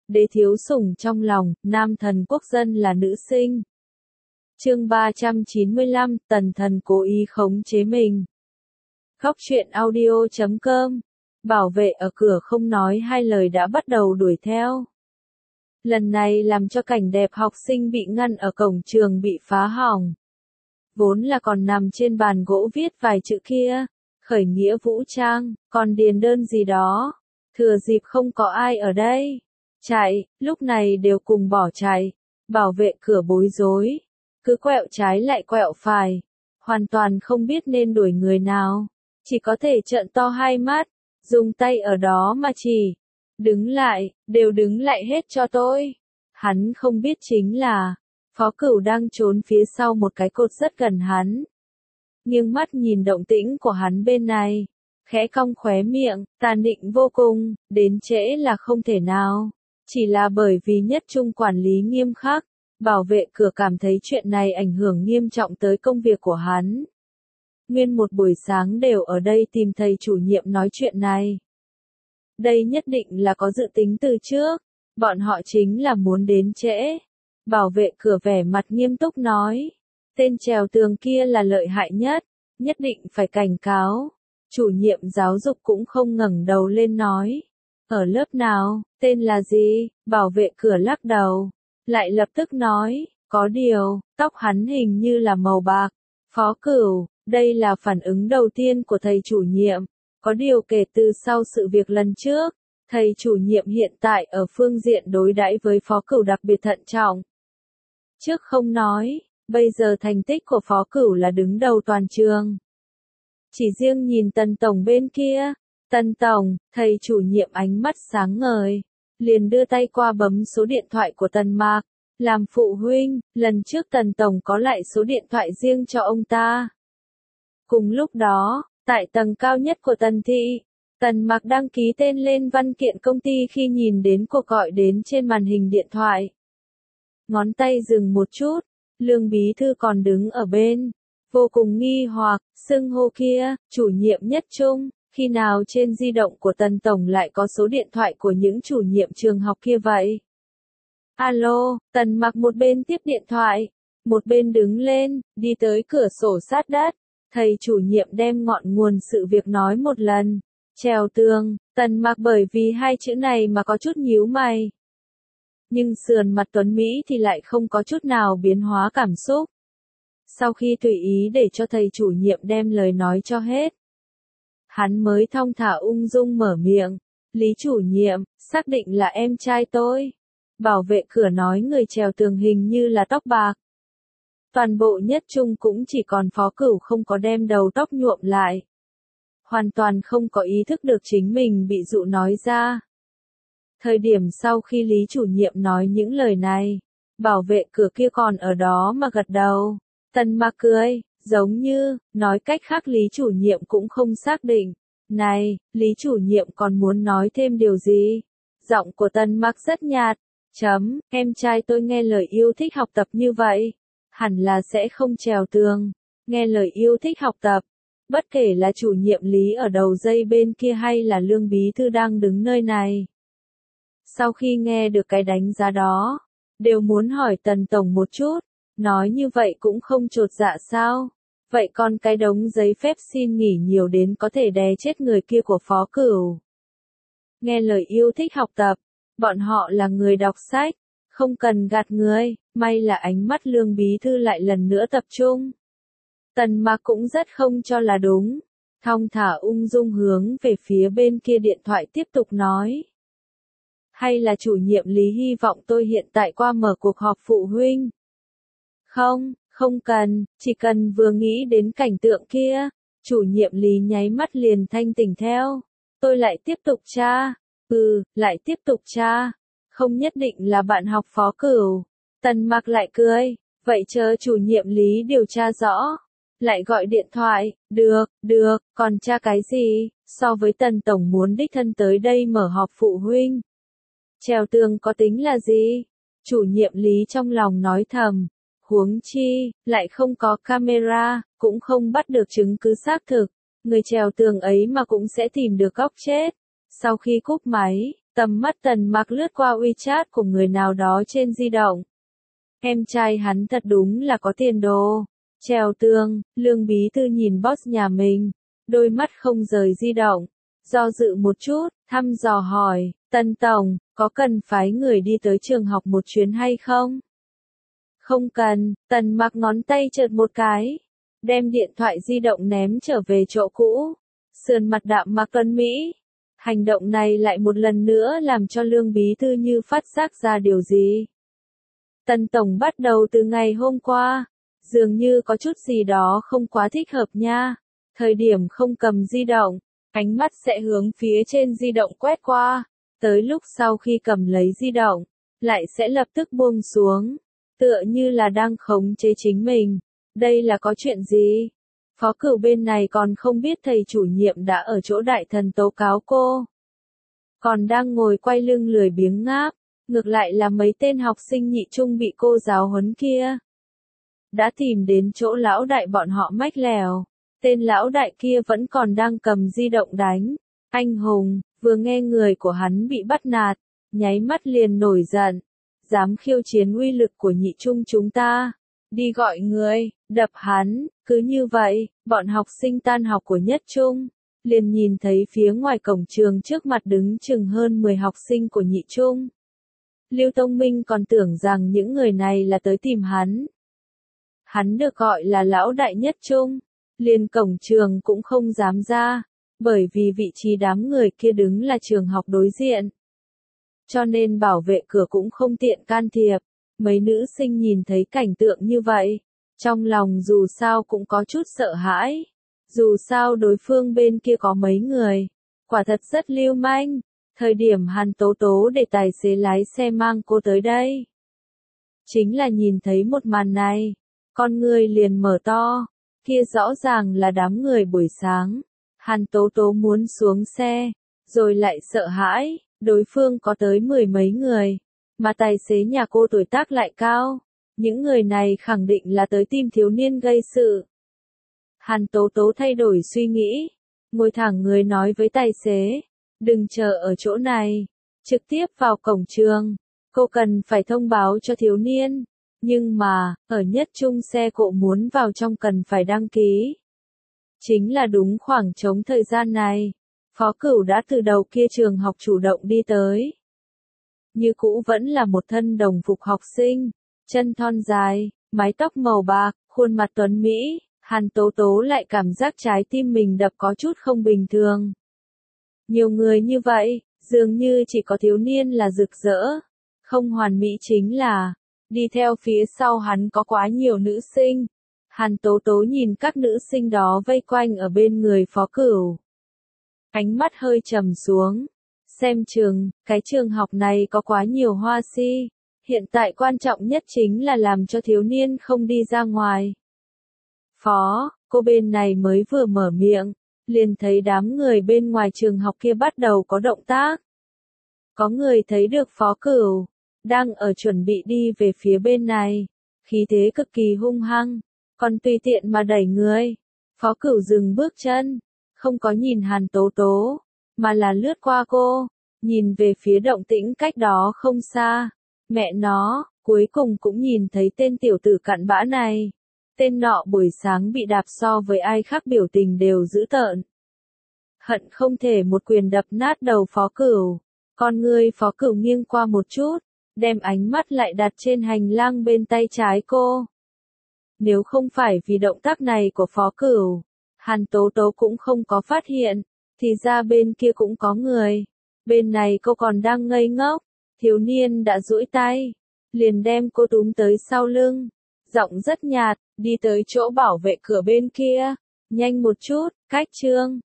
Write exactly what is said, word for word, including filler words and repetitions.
đế thiếu sủng trong lòng, nam thần quốc dân là nữ sinh. Chương ba trăm chín mươi lăm, tần thần cố ý khống chế mình. Góc truyện audio chấm com. Bảo vệ ở cửa không nói hai lời đã bắt đầu đuổi theo. Lần này làm cho cảnh đẹp học sinh bị ngăn ở cổng trường bị phá hỏng. Vốn là còn nằm trên bàn gỗ viết vài chữ kia, khởi nghĩa vũ trang, còn điền đơn gì đó. Thừa dịp không có ai ở đây. Chạy, lúc này đều cùng bỏ chạy. Bảo vệ cửa bối rối. Cứ quẹo trái lại quẹo phải. Hoàn toàn không biết nên đuổi người nào. Chỉ có thể trợn to hai mắt. Dùng tay ở đó mà chỉ. Đứng lại, đều đứng lại hết cho tôi. Hắn không biết chính là, Phó Cửu đang trốn phía sau một cái cột rất gần hắn. Nghiêng mắt nhìn động tĩnh của hắn bên này. Khẽ cong khóe miệng, tàn định vô cùng, đến trễ là không thể nào. Chỉ là bởi vì nhất trung quản lý nghiêm khắc, bảo vệ cửa cảm thấy chuyện này ảnh hưởng nghiêm trọng tới công việc của hắn. Nguyên một buổi sáng đều ở đây tìm thầy chủ nhiệm nói chuyện này. Đây nhất định là có dự tính từ trước, bọn họ chính là muốn đến trễ. Bảo vệ cửa vẻ mặt nghiêm túc nói, tên trèo tường kia là lợi hại nhất, nhất định phải cảnh cáo. Chủ nhiệm giáo dục cũng không ngẩng đầu lên nói, ở lớp nào, tên là gì, bảo vệ cửa lắc đầu, lại lập tức nói, có điều, tóc hắn hình như là màu bạc. Phó Cửu, đây là phản ứng đầu tiên của thầy chủ nhiệm, có điều kể từ sau sự việc lần trước, thầy chủ nhiệm hiện tại ở phương diện đối đãi với Phó Cửu đặc biệt thận trọng. Trước không nói, bây giờ thành tích của Phó Cửu là đứng đầu toàn trường. Chỉ riêng nhìn Tần Tổng bên kia, Tần Tổng, thầy chủ nhiệm ánh mắt sáng ngời, liền đưa tay qua bấm số điện thoại của Tần Mạc, làm phụ huynh, lần trước Tần Tổng có lại số điện thoại riêng cho ông ta. Cùng lúc đó, tại tầng cao nhất của Tần Thị, Tần Mạc đăng ký tên lên văn kiện công ty khi nhìn đến cuộc gọi đến trên màn hình điện thoại. Ngón tay dừng một chút, Lương bí thư còn đứng ở bên. Vô cùng nghi hoặc, xưng hô kia, chủ nhiệm nhất trung, khi nào trên di động của Tần Tổng lại có số điện thoại của những chủ nhiệm trường học kia vậy? Alo, Tần Mặc một bên tiếp điện thoại, một bên đứng lên, đi tới cửa sổ sát đất. Thầy chủ nhiệm đem ngọn nguồn sự việc nói một lần. Trèo tường, Tần Mặc bởi vì hai chữ này mà có chút nhíu mày. Nhưng sườn mặt tuấn Mỹ thì lại không có chút nào biến hóa cảm xúc. Sau khi tùy ý để cho thầy chủ nhiệm đem lời nói cho hết, hắn mới thong thả ung dung mở miệng. Lý chủ nhiệm, xác định là em trai tôi. Bảo vệ cửa nói người trèo tường hình như là tóc bạc. Toàn bộ nhất trung cũng chỉ còn Phó Cửu không có đem đầu tóc nhuộm lại. Hoàn toàn không có ý thức được chính mình bị dụ nói ra. Thời điểm sau khi Lý chủ nhiệm nói những lời này, bảo vệ cửa kia còn ở đó mà gật đầu. Tần Mạc cười, giống như, nói cách khác Lý chủ nhiệm cũng không xác định. Này, Lý chủ nhiệm còn muốn nói thêm điều gì? Giọng của Tần Mạc rất nhạt. Chấm, em trai tôi nghe lời yêu thích học tập như vậy. Hẳn là sẽ không trèo tường. Nghe lời yêu thích học tập. Bất kể là chủ nhiệm Lý ở đầu dây bên kia hay là Lương bí thư đang đứng nơi này. Sau khi nghe được cái đánh giá đó, đều muốn hỏi Tần Tổng một chút. Nói như vậy cũng không chột dạ sao? Vậy còn cái đống giấy phép xin nghỉ nhiều đến có thể đè chết người kia của Phó Cửu. Nghe lời yêu thích học tập, bọn họ là người đọc sách, không cần gạt người, may là ánh mắt Lương bí thư lại lần nữa tập trung. Tần Mạc cũng rất không cho là đúng, thong thả ung dung hướng về phía bên kia điện thoại tiếp tục nói. Hay là chủ nhiệm Lý hy vọng tôi hiện tại qua mở cuộc họp phụ huynh? Không, không cần, chỉ cần vừa nghĩ đến cảnh tượng kia, chủ nhiệm Lý nháy mắt liền thanh tỉnh theo. Tôi lại tiếp tục tra, ừ, lại tiếp tục tra, không nhất định là bạn học Phó Cửu. Tần Mạc lại cười, vậy chờ chủ nhiệm Lý điều tra rõ. Lại gọi điện thoại, được, được, còn tra cái gì, so với Tần Tổng muốn đích thân tới đây mở họp phụ huynh. Trèo tường có tính là gì? Chủ nhiệm Lý trong lòng nói thầm. Huống chi, lại không có camera, cũng không bắt được chứng cứ xác thực. Người trèo tường ấy mà cũng sẽ tìm được góc chết. Sau khi cúp máy, Tầm mắt Tần Mặc lướt qua WeChat của người nào đó trên di động. Em trai hắn thật đúng là có tiền đồ. Trèo tường, Lương Bí Thư nhìn boss nhà mình, đôi mắt không rời di động. Do dự một chút, thăm dò hỏi, Tần Tổng, có cần phái người đi tới trường học một chuyến hay không? Không cần, Tần Mặc ngón tay chợt một cái, đem điện thoại di động ném trở về chỗ cũ. Sườn mặt đạm Mạc Tuấn Mỹ. Hành động này lại một lần nữa làm cho Lương Bí Thư như phát giác ra điều gì. Tần Tổng bắt đầu từ ngày hôm qua, dường như có chút gì đó không quá thích hợp nha. Thời điểm không cầm di động, ánh mắt sẽ hướng phía trên di động quét qua, tới lúc sau khi cầm lấy di động, lại sẽ lập tức buông xuống, tựa như là đang khống chế chính mình. Đây là có chuyện gì? Phó Cửu bên này còn không biết thầy chủ nhiệm đã ở chỗ đại thần tố cáo cô. Còn đang ngồi quay lưng lười biếng ngáp, ngược lại là mấy tên học sinh nhị trung bị cô giáo huấn kia. Đã tìm đến chỗ lão đại bọn họ mách lèo, tên lão đại kia vẫn còn đang cầm di động đánh. Anh hùng, vừa nghe người của hắn bị bắt nạt, nháy mắt liền nổi giận, dám khiêu chiến uy lực của nhị trung chúng ta. Đi gọi người, đập hắn, cứ như vậy, bọn học sinh tan học của nhất trung, liền nhìn thấy phía ngoài cổng trường trước mặt đứng chừng hơn mười học sinh của nhị trung. Lưu Tông Minh còn tưởng rằng những người này là tới tìm hắn. Hắn được gọi là lão đại nhất trung, liền cổng trường cũng không dám ra, bởi vì vị trí đám người kia đứng là trường học đối diện. Cho nên bảo vệ cửa cũng không tiện can thiệp. Mấy nữ sinh nhìn thấy cảnh tượng như vậy, trong lòng dù sao cũng có chút sợ hãi. Dù sao đối phương bên kia có mấy người, quả thật rất lưu manh. Thời điểm Hàn Tố Tố để tài xế lái xe mang cô tới đây, chính là nhìn thấy một màn này, con người liền mở to, kia rõ ràng là đám người buổi sáng. Hàn Tố Tố muốn xuống xe, rồi lại sợ hãi, đối phương có tới mười mấy người. Mà tài xế nhà cô tuổi tác lại cao, những người này khẳng định là tới tìm thiếu niên gây sự. Hàn Tố Tố thay đổi suy nghĩ, ngồi thẳng người nói với tài xế, đừng chờ ở chỗ này, trực tiếp vào cổng trường, cô cần phải thông báo cho thiếu niên, nhưng mà, ở nhất trung xe cộ muốn vào trong cần phải đăng ký. Chính là đúng khoảng trống thời gian này, Phó Cửu đã từ đầu kia trường học chủ động đi tới. Như cũ vẫn là một thân đồng phục học sinh, chân thon dài, mái tóc màu bạc, khuôn mặt tuấn Mỹ, Hàn Tố Tố lại cảm giác trái tim mình đập có chút không bình thường. Nhiều người như vậy, dường như chỉ có thiếu niên là rực rỡ, không hoàn mỹ chính là, đi theo phía sau hắn có quá nhiều nữ sinh. Hàn Tố Tố nhìn các nữ sinh đó vây quanh ở bên người Phó Cửu. Ánh mắt hơi trầm xuống. Xem chừng, cái trường học này có quá nhiều hoa si. Hiện tại quan trọng nhất chính là làm cho thiếu niên không đi ra ngoài. Phó, cô bên này mới vừa mở miệng, liền thấy đám người bên ngoài trường học kia bắt đầu có động tác. Có người thấy được Phó Cửu, đang ở chuẩn bị đi về phía bên này, khí thế cực kỳ hung hăng, còn tùy tiện mà đẩy người. Phó Cửu dừng bước chân, không có nhìn Hàn Tố Tố, mà là lướt qua cô, nhìn về phía động tĩnh cách đó không xa. Mẹ nó, cuối cùng cũng nhìn thấy tên tiểu tử cặn bã này. Tên nọ buổi sáng bị đạp so với ai khác biểu tình đều dữ tợn. Hận không thể một quyền đập nát đầu Phó Cửu. Con người Phó Cửu nghiêng qua một chút, đem ánh mắt lại đặt trên hành lang bên tay trái cô. Nếu không phải vì động tác này của Phó Cửu, Hàn Tố Tố cũng không có phát hiện, thì ra bên kia cũng có người. Bên này cô còn đang ngây ngốc, thiếu niên đã duỗi tay, liền đem cô túm tới sau lưng, giọng rất nhạt, đi tới chỗ bảo vệ cửa bên kia, nhanh một chút, cách trương.